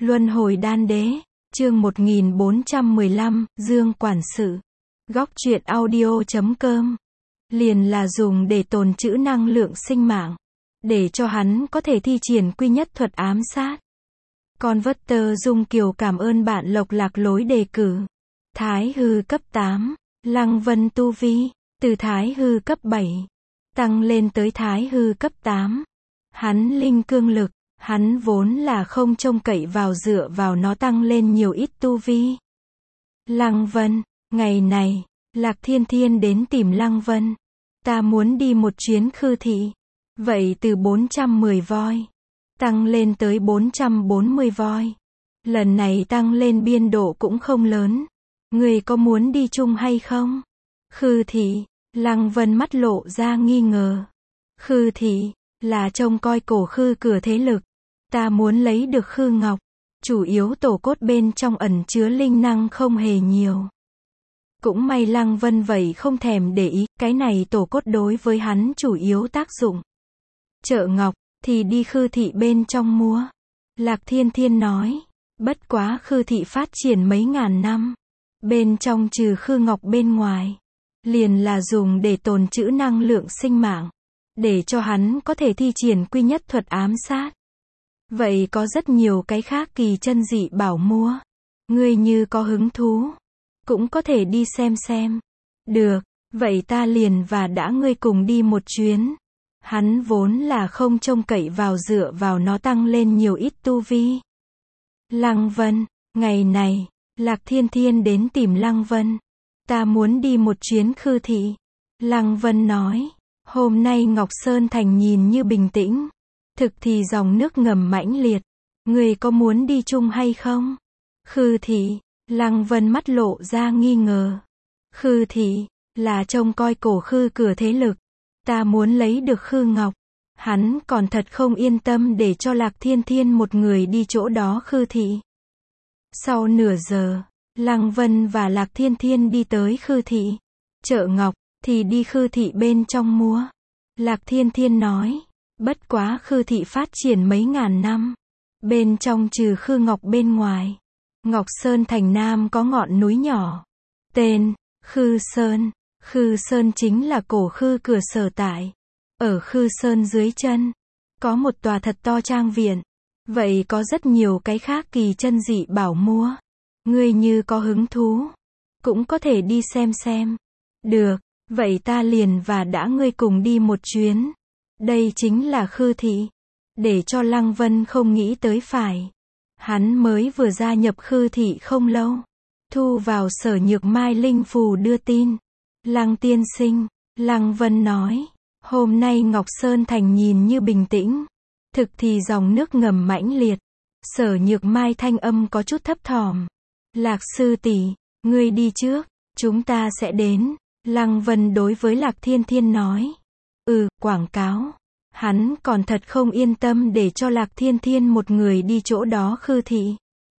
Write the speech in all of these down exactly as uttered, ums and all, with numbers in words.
Luân hồi đan đế, chương một nghìn bốn trăm mười lăm, Dương quản sự. Góc truyện audio chấm com. Liền là dùng để tồn trữ năng lượng sinh mạng, để cho hắn có thể thi triển quy nhất thuật ám sát. Converter Dung Kiều cảm ơn bạn Lộc Lạc lối đề cử. Thái hư cấp tám, Lăng Vân tu vi, từ Thái hư cấp bảy, tăng lên tới Thái hư cấp tám. Hắn linh cương lực, hắn vốn là không trông cậy vào dựa vào nó tăng lên nhiều ít tu vi. Lăng Vân, ngày này, Lạc Thiên Thiên đến tìm Lăng Vân. Ta muốn đi một chuyến khư thị. Vậy từ bốn trăm mười voi, tăng lên tới bốn trăm bốn mươi voi. Lần này tăng lên biên độ cũng không lớn. Người có muốn đi chung hay không? Khư thị, Lăng Vân mắt lộ ra nghi ngờ. Khư thị, là trông coi cổ khư cửa thế lực. Ta muốn lấy được khư ngọc. Chủ yếu tổ cốt bên trong ẩn chứa linh năng không hề nhiều. Cũng may Lăng Vân vậy không thèm để ý, cái này tổ cốt đối với hắn chủ yếu tác dụng. Chợ ngọc, thì đi khư thị bên trong mua. Lạc Thiên Thiên nói, bất quá khư thị phát triển mấy ngàn năm. Bên trong trừ khư ngọc bên ngoài, liền là dùng để tồn trữ năng lượng sinh mạng, để cho hắn có thể thi triển quy nhất thuật ám sát. Vậy có rất nhiều cái khác kỳ chân dị bảo mua. Ngươi như có hứng thú, cũng có thể đi xem xem. Được, vậy ta liền và đã ngươi cùng đi một chuyến. Hắn vốn là không trông cậy vào dựa vào nó tăng lên nhiều ít tu vi. Lăng Vân, ngày này, Lạc Thiên Thiên đến tìm Lăng Vân. Ta muốn đi một chuyến khư thị. Lăng Vân nói, hôm nay Ngọc Sơn Thành nhìn như bình tĩnh. Thực thì dòng nước ngầm mãnh liệt. Người có muốn đi chung hay không? Khư thị, Lăng Vân mắt lộ ra nghi ngờ. Khư thị, là trông coi cổ khư cửa thế lực. Ta muốn lấy được khư ngọc. Hắn còn thật không yên tâm để cho Lạc Thiên Thiên một người đi chỗ đó khư thị. Sau nửa giờ, Lăng Vân và Lạc Thiên Thiên đi tới khư thị. Chợ ngọc, thì đi khư thị bên trong mua. Lạc Thiên Thiên nói, bất quá khư thị phát triển mấy ngàn năm. Bên trong trừ khư ngọc bên ngoài, Ngọc Sơn Thành Nam có ngọn núi nhỏ. Tên, Khư Sơn. Khư Sơn chính là cổ khư cửa sở tại. Ở Khư Sơn dưới chân, có một tòa thật to trang viện. Vậy có rất nhiều cái khác kỳ chân dị bảo mua. Ngươi như có hứng thú, cũng có thể đi xem xem. Được, vậy ta liền và đã ngươi cùng đi một chuyến. Đây chính là khư thị. Để cho Lăng Vân không nghĩ tới phải. Hắn mới vừa gia nhập khư thị không lâu. Thu vào Sở Nhược Mai linh phù đưa tin. Lăng tiên sinh, Lăng Vân nói, hôm nay Ngọc Sơn Thành nhìn như bình tĩnh. Thực thì dòng nước ngầm mãnh liệt. Sở Nhược Mai thanh âm có chút thấp thỏm. Lạc sư tỷ, ngươi đi trước, chúng ta sẽ đến. Lăng Vân đối với Lạc Thiên Thiên nói. Ừ, quảng cáo. Hắn còn thật không yên tâm để cho Lạc Thiên Thiên một người đi chỗ đó khư thị.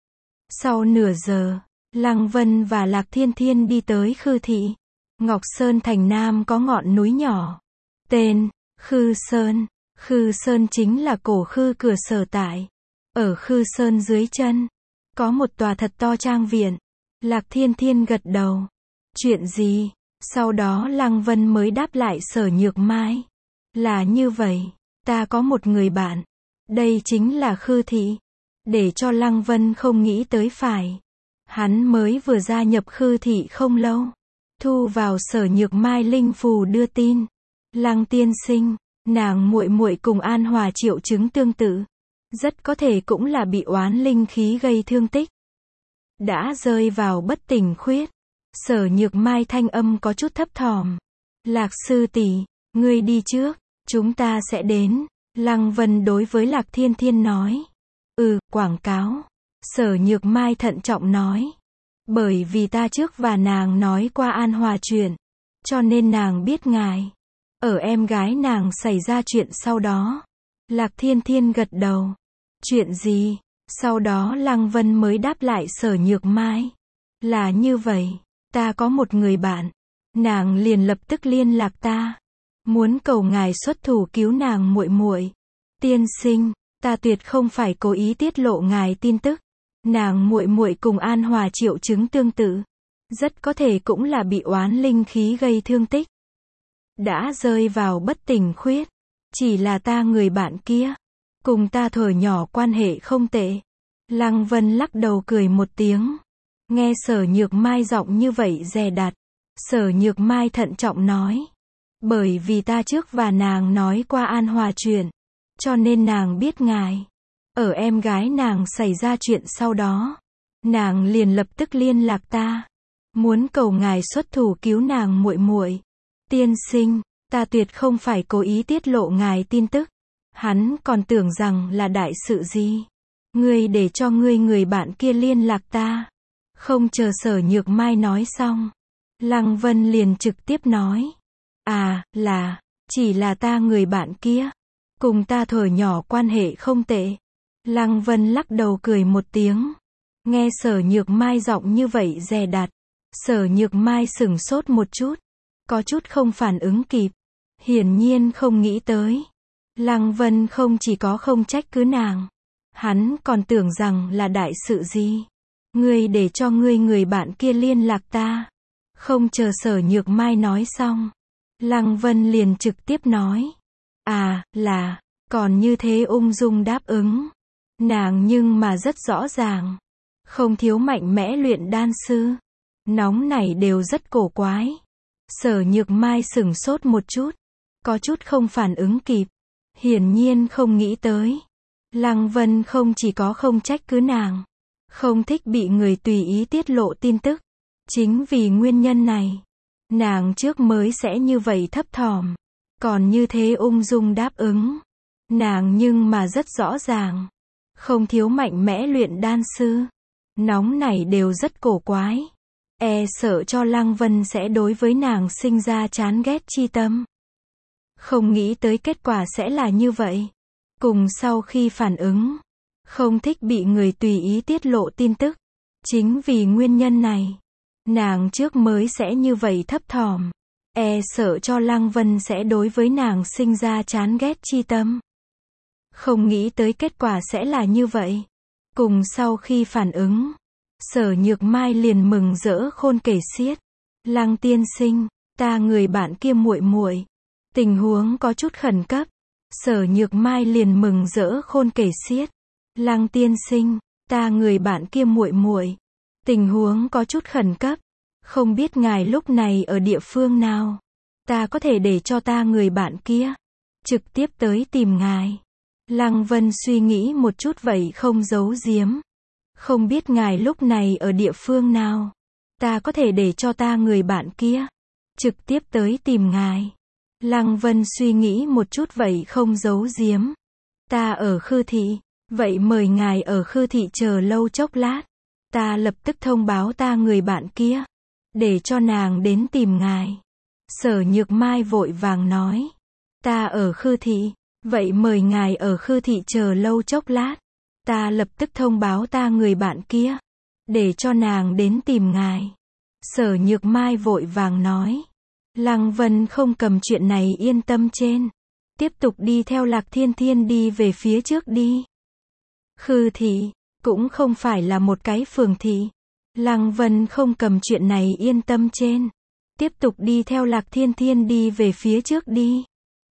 Sau nửa giờ, Lăng Vân và Lạc Thiên Thiên đi tới khư thị. Ngọc Sơn Thành Nam có ngọn núi nhỏ. Tên, Khư Sơn. Khư Sơn chính là cổ khư cửa sở tại. Ở Khư Sơn dưới chân, có một tòa thật to trang viện. Lạc Thiên Thiên gật đầu. Chuyện gì? Sau đó Lăng Vân mới đáp lại Sở Nhược Mai. Là như vậy, ta có một người bạn. Đây chính là khư thị. Để cho Lăng Vân không nghĩ tới phải. Hắn mới vừa gia nhập khư thị không lâu. Thu vào Sở Nhược Mai linh phù đưa tin. Lăng tiên sinh, nàng muội muội cùng An Hòa triệu chứng tương tự. Rất có thể cũng là bị oán linh khí gây thương tích. Đã rơi vào bất tỉnh khuyết. Sở Nhược Mai thanh âm có chút thấp thỏm. Lạc sư tỷ, ngươi đi trước, chúng ta sẽ đến. Lăng Vân đối với Lạc Thiên Thiên nói. Ừ, quảng cáo. Sở Nhược Mai thận trọng nói. Bởi vì ta trước và nàng nói qua An Hòa chuyện, cho nên nàng biết ngài. Ở em gái nàng xảy ra chuyện sau đó. Lạc Thiên Thiên gật đầu. Chuyện gì? Sau đó Lăng Vân mới đáp lại Sở Nhược Mai. Là như vậy, ta có một người bạn. Nàng liền lập tức liên lạc ta. Muốn cầu ngài xuất thủ cứu nàng muội muội. Tiên sinh, ta tuyệt không phải cố ý tiết lộ ngài tin tức. Nàng muội muội cùng An Hòa triệu chứng tương tự, rất có thể cũng là bị oán linh khí gây thương tích, đã rơi vào bất tỉnh khuyết. Chỉ là ta người bạn kia, cùng ta thuở nhỏ quan hệ không tệ. Lăng Vân lắc đầu cười một tiếng. Nghe Sở Nhược Mai giọng như vậy dè dặt, Sở Nhược Mai thận trọng nói. Bởi vì ta trước và nàng nói qua An Hòa chuyện, cho nên nàng biết ngài. Ở em gái nàng xảy ra chuyện sau đó, nàng liền lập tức liên lạc ta, muốn cầu ngài xuất thủ cứu nàng muội muội. Tiên sinh, ta tuyệt không phải cố ý tiết lộ ngài tin tức. Hắn còn tưởng rằng là đại sự gì. Ngươi để cho ngươi người bạn kia liên lạc ta. Không chờ Sở Nhược Mai nói xong, Lăng Vân liền trực tiếp nói. À, là, chỉ là ta người bạn kia, cùng ta thuở nhỏ quan hệ không tệ. Lăng Vân lắc đầu cười một tiếng. Nghe Sở Nhược Mai giọng như vậy dè dặt, Sở Nhược Mai sửng sốt một chút, có chút không phản ứng kịp. Hiển nhiên không nghĩ tới. Lăng Vân không chỉ có không trách cứ nàng, hắn còn tưởng rằng là đại sự gì. Ngươi để cho ngươi người bạn kia liên lạc ta. Không chờ Sở Nhược Mai nói xong, Lăng Vân liền trực tiếp nói. À, là, còn như thế ung dung đáp ứng. Nàng nhưng mà rất rõ ràng, không thiếu mạnh mẽ luyện đan sư. Nóng này đều rất cổ quái. Sở Nhược Mai sửng sốt một chút, có chút không phản ứng kịp. Hiển nhiên không nghĩ tới. Lăng Vân không chỉ có không trách cứ nàng, không thích bị người tùy ý tiết lộ tin tức. Chính vì nguyên nhân này, nàng trước mới sẽ như vậy thấp thỏm, còn như thế ung dung đáp ứng. Nàng nhưng mà rất rõ ràng, không thiếu mạnh mẽ luyện đan sư. Nóng này đều rất cổ quái. E sợ cho Lăng Vân sẽ đối với nàng sinh ra chán ghét chi tâm. Không nghĩ tới kết quả sẽ là như vậy. Cùng sau khi phản ứng, không thích bị người tùy ý tiết lộ tin tức. Chính vì nguyên nhân này, nàng trước mới sẽ như vậy thấp thỏm. E sợ cho Lăng Vân sẽ đối với nàng sinh ra chán ghét chi tâm. Không nghĩ tới kết quả sẽ là như vậy. Cùng sau khi phản ứng, Sở Nhược Mai liền mừng rỡ khôn kể xiết. Lăng tiên sinh, ta người bạn kia muội muội, tình huống có chút khẩn cấp. Sở Nhược Mai liền mừng rỡ khôn kể xiết. Lăng tiên sinh, ta người bạn kia muội muội, tình huống có chút khẩn cấp. Không biết ngài lúc này ở địa phương nào, ta có thể để cho ta người bạn kia trực tiếp tới tìm ngài. Lăng Vân suy nghĩ một chút vậy không giấu giếm. Không biết ngài lúc này ở địa phương nào, ta có thể để cho ta người bạn kia trực tiếp tới tìm ngài. Lăng Vân suy nghĩ một chút vậy không giấu giếm. Ta ở Khư Thị, vậy mời ngài ở Khư Thị chờ lâu chốc lát. Ta lập tức thông báo ta người bạn kia, để cho nàng đến tìm ngài. Sở Nhược Mai vội vàng nói. Ta ở Khư Thị, vậy mời ngài ở Khư Thị chờ lâu chốc lát. Ta lập tức thông báo ta người bạn kia, để cho nàng đến tìm ngài. Sở Nhược Mai vội vàng nói. Lăng Vân không cầm chuyện này yên tâm trên. Tiếp tục đi theo Lạc Thiên Thiên đi về phía trước đi. Khư Thị, cũng không phải là một cái phường thị. Lăng Vân không cầm chuyện này yên tâm trên. Tiếp tục đi theo Lạc Thiên Thiên đi về phía trước đi.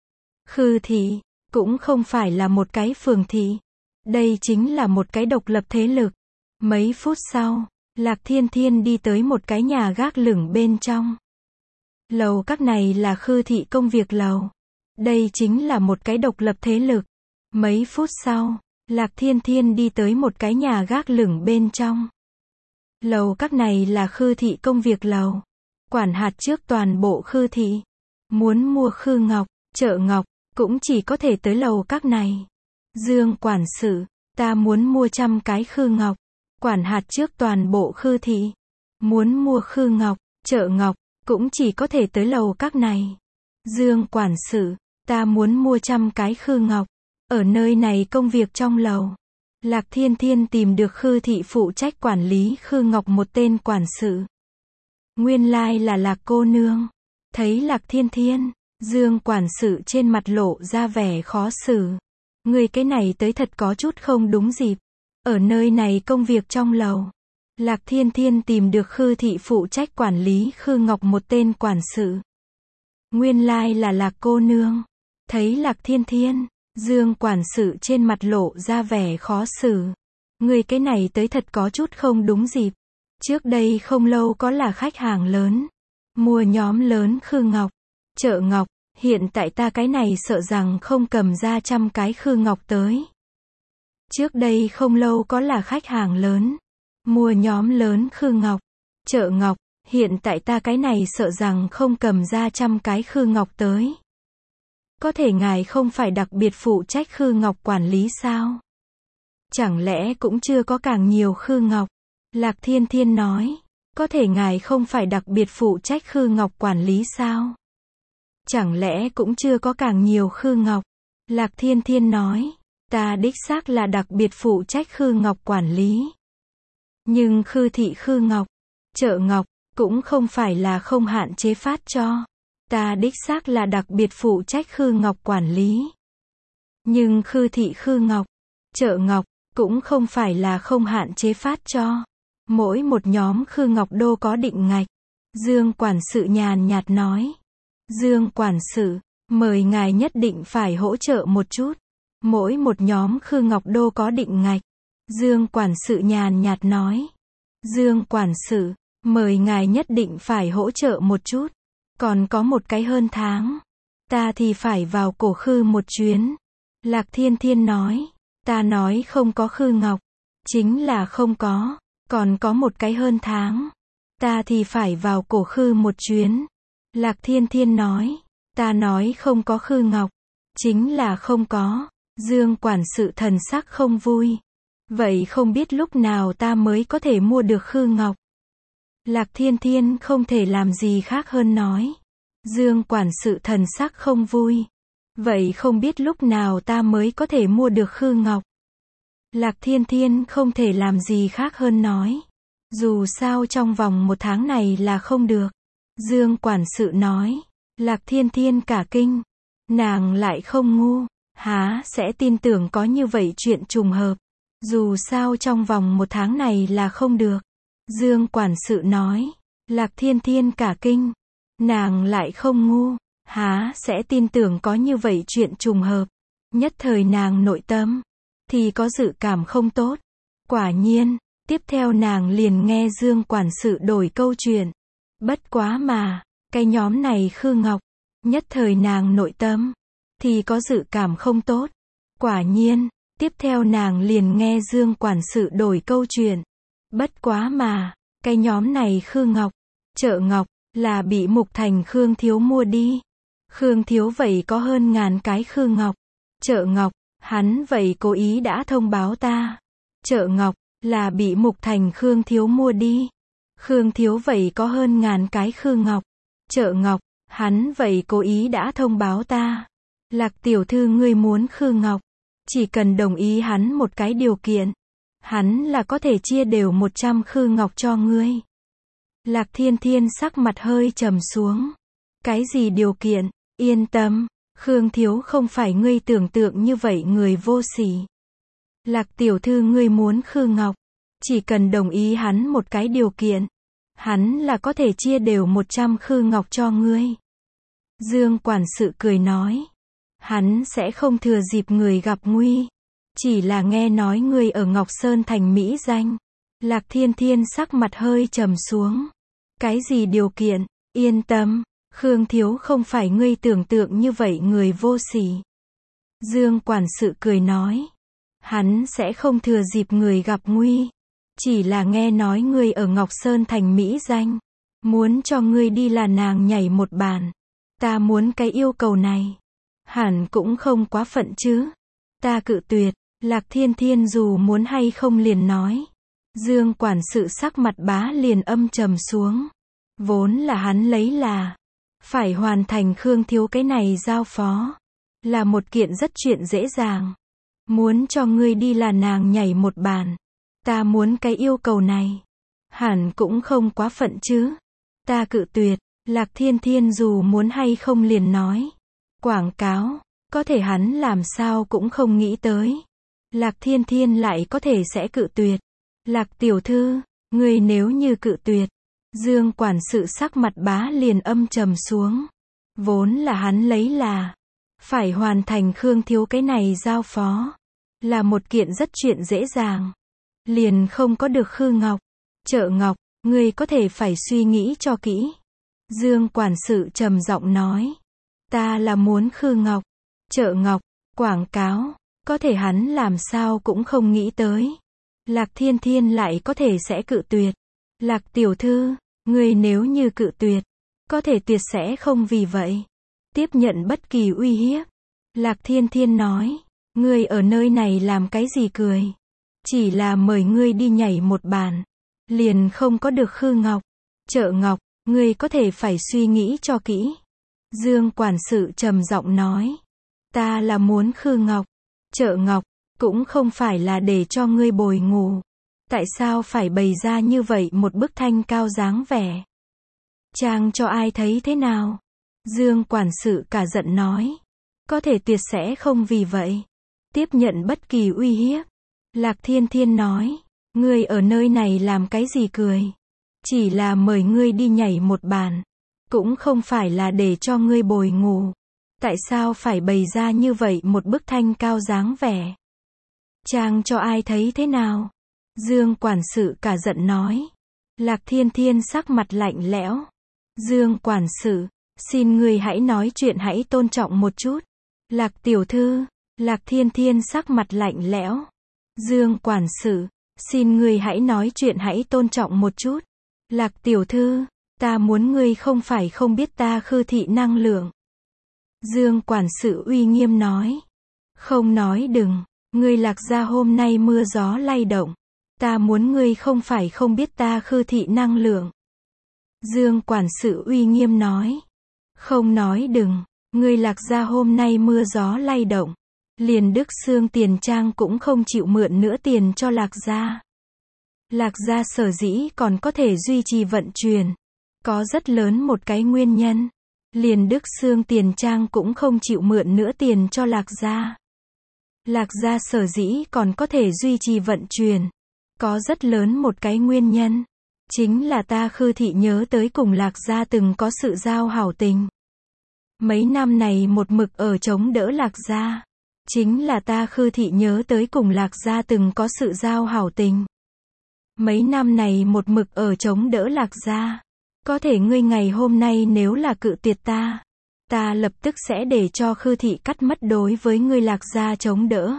Khư Thị, cũng không phải là một cái phường thị. Đây chính là một cái độc lập thế lực. Mấy phút sau, Lạc Thiên Thiên đi tới một cái nhà gác lửng bên trong. Lầu các này là Khư Thị công việc lầu. Đây chính là một cái độc lập thế lực. Mấy phút sau, Lạc Thiên Thiên đi tới một cái nhà gác lửng bên trong. Lầu các này là Khư Thị công việc lầu. Quản hạt trước toàn bộ Khư Thị. Muốn mua khư ngọc, chợ ngọc, cũng chỉ có thể tới lầu các này. Dương quản sự, ta muốn mua trăm cái khư ngọc. Quản hạt trước toàn bộ Khư Thị. Muốn mua khư ngọc, chợ ngọc, cũng chỉ có thể tới lầu các này. Dương quản sự, ta muốn mua trăm cái khư ngọc. Ở nơi này công việc trong lầu. Lạc Thiên Thiên tìm được Khư Thị phụ trách quản lý khư ngọc một tên quản sự. Nguyên lai là Lạc cô nương. Thấy Lạc Thiên Thiên, Dương quản sự trên mặt lộ ra vẻ khó xử. Người cái này tới thật có chút không đúng dịp. Ở nơi này công việc trong lầu. Lạc Thiên Thiên tìm được Khư thị phụ trách quản lý Khư Ngọc một tên quản sự. Nguyên lai là Lạc cô nương. Thấy Lạc Thiên Thiên, Dương quản sự trên mặt lộ ra vẻ khó xử. Người cái này tới thật có chút không đúng dịp. Trước đây không lâu có là khách hàng lớn. Mua nhóm lớn Khư Ngọc. Chợ Ngọc, hiện tại ta cái này sợ rằng không cầm ra trăm cái Khư Ngọc tới. Trước đây không lâu có là khách hàng lớn. Mua nhóm lớn Khư Ngọc. Chợ Ngọc, hiện tại ta cái này sợ rằng không cầm ra trăm cái Khư Ngọc tới. Có thể ngài không phải đặc biệt phụ trách Khư Ngọc quản lý sao? Chẳng lẽ cũng chưa có càng nhiều Khư Ngọc? Lạc Thiên Thiên nói. Có thể ngài không phải đặc biệt phụ trách Khư Ngọc quản lý sao? Chẳng lẽ cũng chưa có càng nhiều Khư Ngọc? Lạc Thiên Thiên nói. Ta đích xác là đặc biệt phụ trách Khư Ngọc quản lý. Nhưng Khư thị Khư Ngọc, chợ Ngọc, cũng không phải là không hạn chế phát cho. Ta đích xác là đặc biệt phụ trách Khư Ngọc quản lý. Nhưng Khư thị Khư Ngọc, chợ Ngọc, cũng không phải là không hạn chế phát cho. Mỗi một nhóm Khư Ngọc đô có định ngạch. Dương quản sự nhàn nhạt nói. Dương quản sự, mời ngài nhất định phải hỗ trợ một chút. Mỗi một nhóm Khư Ngọc đô có định ngạch. Dương quản sự nhàn nhạt nói. Dương quản sự, mời ngài nhất định phải hỗ trợ một chút. Còn có một cái hơn tháng. Ta thì phải vào cổ Khư một chuyến. Lạc Thiên Thiên nói. Ta nói không có Khư Ngọc. Chính là không có. Còn có một cái hơn tháng. Ta thì phải vào cổ Khư một chuyến. Lạc Thiên Thiên nói. Ta nói không có Khư Ngọc. Chính là không có. Dương quản sự thần sắc không vui. Vậy không biết lúc nào ta mới có thể mua được Khư Ngọc? Lạc Thiên Thiên không thể làm gì khác hơn nói. Dương quản sự thần sắc không vui. Vậy không biết lúc nào ta mới có thể mua được Khư Ngọc? Lạc Thiên Thiên không thể làm gì khác hơn nói. Dù sao trong vòng một tháng này là không được. Dương quản sự nói. Lạc Thiên Thiên cả kinh. Nàng lại không ngu. Há sẽ tin tưởng có như vậy chuyện trùng hợp. Dù sao trong vòng một tháng này là không được. Dương quản sự nói. Lạc Thiên Thiên cả kinh. Nàng lại không ngu. Há sẽ tin tưởng có như vậy chuyện trùng hợp. Nhất thời nàng nội tâm. Thì có dự cảm không tốt. Quả nhiên. Tiếp theo nàng liền nghe Dương quản sự đổi câu chuyện. Bất quá mà. Cái nhóm này Khư Ngọc. Nhất thời nàng nội tâm. Thì có dự cảm không tốt. Quả nhiên. Tiếp theo nàng liền nghe Dương quản sự đổi câu chuyện. Bất quá mà. Cái nhóm này Khư Ngọc. Chợ Ngọc. Là bị Mục Thành Khương Thiếu mua đi. Khương Thiếu vậy có hơn ngàn cái Khư Ngọc. Chợ Ngọc. Hắn vậy cố ý đã thông báo ta. Chợ Ngọc. Là bị Mục Thành Khương Thiếu mua đi. Khương Thiếu vậy có hơn ngàn cái Khư Ngọc. Chợ Ngọc. Hắn vậy cố ý đã thông báo ta. Lạc tiểu thư ngươi muốn Khư Ngọc. Chỉ cần đồng ý hắn một cái điều kiện. Hắn là có thể chia đều một trăm Khư Ngọc cho ngươi. Lạc Thiên Thiên sắc mặt hơi trầm xuống. Cái gì điều kiện? Yên tâm. Khương Thiếu không phải ngươi tưởng tượng như vậy người vô sỉ. Lạc tiểu thư ngươi muốn Khư Ngọc. Chỉ cần đồng ý hắn một cái điều kiện. Hắn là có thể chia đều một trăm Khư Ngọc cho ngươi. Dương quản sự cười nói. Hắn sẽ không thừa dịp người gặp nguy. Chỉ là nghe nói ngươi ở Ngọc Sơn thành mỹ danh. Lạc Thiên Thiên sắc mặt hơi trầm xuống. Cái gì điều kiện? Yên tâm. Khương Thiếu không phải ngươi tưởng tượng như vậy người vô sỉ. Dương quản sự cười nói. Hắn sẽ không thừa dịp người gặp nguy. Chỉ là nghe nói ngươi ở Ngọc Sơn thành mỹ danh. Muốn cho ngươi đi là nàng nhảy một bàn. Ta muốn cái yêu cầu này. Hẳn cũng không quá phận chứ. Ta cự tuyệt. Lạc Thiên Thiên dù muốn hay không liền nói. Dương quản sự sắc mặt bá liền âm trầm xuống. Vốn là hắn lấy là. Phải hoàn thành Khương Thiếu cái này giao phó. Là một kiện rất chuyện dễ dàng. Muốn cho ngươi đi là nàng nhảy một bàn. Ta muốn cái yêu cầu này. Hẳn cũng không quá phận chứ. Ta cự tuyệt. Lạc Thiên Thiên dù muốn hay không liền nói. Quảng cáo. Có thể hắn làm sao cũng không nghĩ tới. Lạc Thiên Thiên lại có thể sẽ cự tuyệt. Lạc tiểu thư, người nếu như cự tuyệt. Dương quản sự sắc mặt bá liền âm trầm xuống. Vốn là hắn lấy là phải hoàn thành Khương Thiếu cái này giao phó. Là một kiện rất chuyện dễ dàng. Liền không có được Khư Ngọc. Chợ Ngọc, ngươi có thể phải suy nghĩ cho kỹ. Dương quản sự trầm giọng nói. Ta là muốn Khư Ngọc. Chợ Ngọc, quảng cáo. Có thể hắn làm sao cũng không nghĩ tới. Lạc Thiên Thiên lại có thể sẽ cự tuyệt. Lạc tiểu thư, ngươi nếu như cự tuyệt. Có thể tuyệt sẽ không vì vậy. Tiếp nhận bất kỳ uy hiếp. Lạc Thiên Thiên nói. Ngươi ở nơi này làm cái gì cười. Chỉ là mời ngươi đi nhảy một bàn. Liền không có được Khư Ngọc. Chợ Ngọc, ngươi có thể phải suy nghĩ cho kỹ. Dương quản sự trầm giọng nói. Ta là muốn Khư Ngọc. Chợ Ngọc, cũng không phải là để cho ngươi bồi ngủ. Tại sao phải bày ra như vậy một bức thanh cao dáng vẻ? Trang cho ai thấy thế nào? Dương quản sự cả giận nói. Có thể tuyệt sẽ không vì vậy. Tiếp nhận bất kỳ uy hiếp. Lạc Thiên Thiên nói. Ngươi ở nơi này làm cái gì cười? Chỉ là mời ngươi đi nhảy một bàn. Cũng không phải là để cho ngươi bồi ngủ. Tại sao phải bày ra như vậy một bức thanh cao dáng vẻ? Trang cho ai thấy thế nào? Dương quản sự cả giận nói. Lạc Thiên Thiên sắc mặt lạnh lẽo. Dương quản sự, xin ngươi hãy nói chuyện hãy tôn trọng một chút. Lạc tiểu thư, Lạc Thiên Thiên sắc mặt lạnh lẽo. Dương quản sự, xin ngươi hãy nói chuyện hãy tôn trọng một chút. Lạc tiểu thư, ta muốn ngươi không phải không biết ta Khư thị năng lượng. Dương quản sự uy nghiêm nói. Không nói đừng, ngươi Lạc gia hôm nay mưa gió lay động. Ta muốn ngươi không phải không biết ta Khư thị năng lượng. Dương quản sự uy nghiêm nói. Không nói đừng, ngươi Lạc gia hôm nay mưa gió lay động. Liền Đức Xương Tiền Trang cũng không chịu mượn nữa tiền cho Lạc gia. Lạc gia sở dĩ còn có thể duy trì vận chuyển. Có rất lớn một cái nguyên nhân. Liền Đức Xương Tiền Trang cũng không chịu mượn nữa tiền cho Lạc gia. Lạc gia sở dĩ còn có thể duy trì vận chuyển. Có rất lớn một cái nguyên nhân. Chính là ta Khư thị nhớ tới cùng Lạc gia từng có sự giao hảo tình. Mấy năm này một mực ở chống đỡ Lạc gia. Chính là ta Khư thị nhớ tới cùng Lạc gia từng có sự giao hảo tình. Mấy năm này một mực ở chống đỡ Lạc gia. Có thể ngươi ngày hôm nay nếu là cự tuyệt ta. Ta lập tức sẽ để cho Khư thị cắt mất đối với ngươi Lạc gia chống đỡ.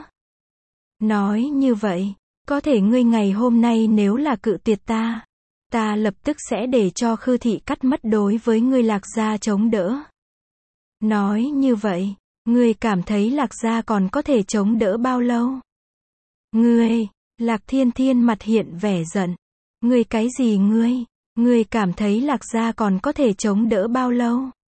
Nói như vậy. Có thể ngươi ngày hôm nay nếu là cự tuyệt ta. Ta lập tức sẽ để cho Khư thị cắt mất đối với ngươi Lạc gia chống đỡ. Nói như vậy. Ngươi cảm thấy Lạc gia còn có thể chống đỡ bao lâu? Ngươi, Lạc Thiên Thiên mặt hiện vẻ giận. Ngươi cái gì ngươi? Ngươi cảm thấy Lạc gia còn có thể chống đỡ bao lâu?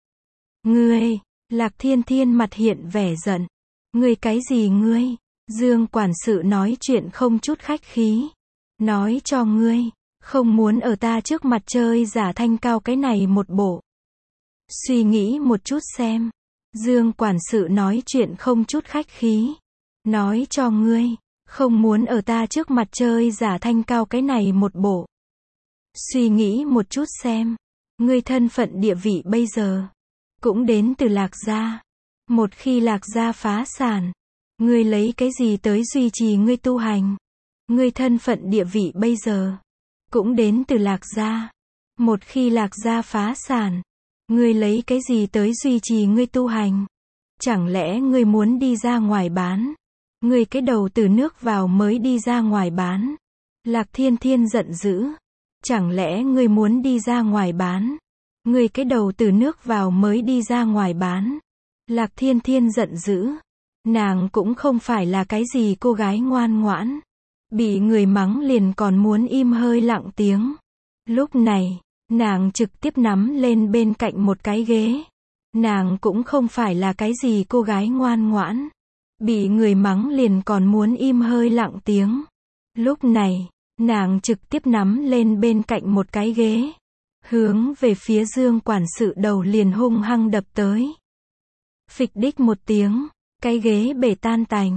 Ngươi, Lạc Thiên Thiên mặt hiện vẻ giận. Ngươi cái gì ngươi? Dương quản sự nói chuyện không chút khách khí. Nói cho ngươi, không muốn ở ta trước mặt chơi giả thanh cao cái này một bộ. Suy nghĩ một chút xem. Dương quản sự nói chuyện không chút khách khí. Nói cho ngươi, không muốn ở ta trước mặt chơi giả thanh cao cái này một bộ. Suy nghĩ một chút xem. Ngươi thân phận địa vị bây giờ cũng đến từ Lạc gia. Một khi Lạc gia phá sản, ngươi lấy cái gì tới duy trì ngươi tu hành? Ngươi thân phận địa vị bây giờ cũng đến từ Lạc gia. Một khi Lạc gia phá sản, ngươi lấy cái gì tới duy trì ngươi tu hành? Chẳng lẽ ngươi muốn đi ra ngoài bán? Ngươi cái đầu từ nước vào mới đi ra ngoài bán? Lạc Thiên Thiên giận dữ. Chẳng lẽ ngươi muốn đi ra ngoài bán? Ngươi cái đầu từ nước vào mới đi ra ngoài bán? Lạc Thiên Thiên giận dữ. Nàng cũng không phải là cái gì cô gái ngoan ngoãn. Bị người mắng liền còn muốn im hơi lặng tiếng. Lúc này, nàng trực tiếp nắm lên bên cạnh một cái ghế. Nàng cũng không phải là cái gì cô gái ngoan ngoãn. Bị người mắng liền còn muốn im hơi lặng tiếng. Lúc này, nàng trực tiếp nắm lên bên cạnh một cái ghế. Hướng về phía Dương quản sự đầu liền hung hăng đập tới. Phịch đích một tiếng, cái ghế bể tan tành.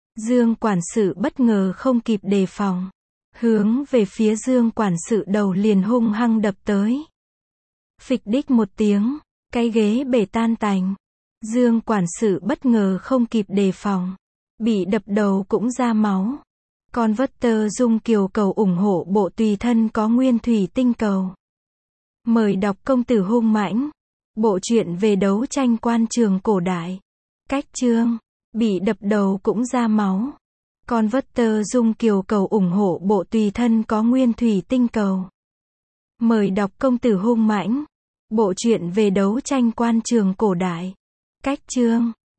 Dương quản sự bất ngờ không kịp đề phòng. Hướng về phía Dương quản sự đầu liền hung hăng đập tới. Phịch đích một tiếng, cái ghế bể tan tành. Dương quản sự bất ngờ không kịp đề phòng. Bị đập đầu cũng ra máu. Con vớt tơ dung kiều cầu ủng hộ bộ tùy thân có nguyên thủy tinh cầu. Mời đọc Công tử hung mãnh. Bộ truyện về đấu tranh quan trường cổ đại. Cách chương. Bị đập đầu cũng ra máu. Con vớt tơ dung kiều cầu ủng hộ bộ tùy thân có nguyên thủy tinh cầu. Mời đọc Công tử hung mãnh. Bộ truyện về đấu tranh quan trường cổ đại. Cách chương.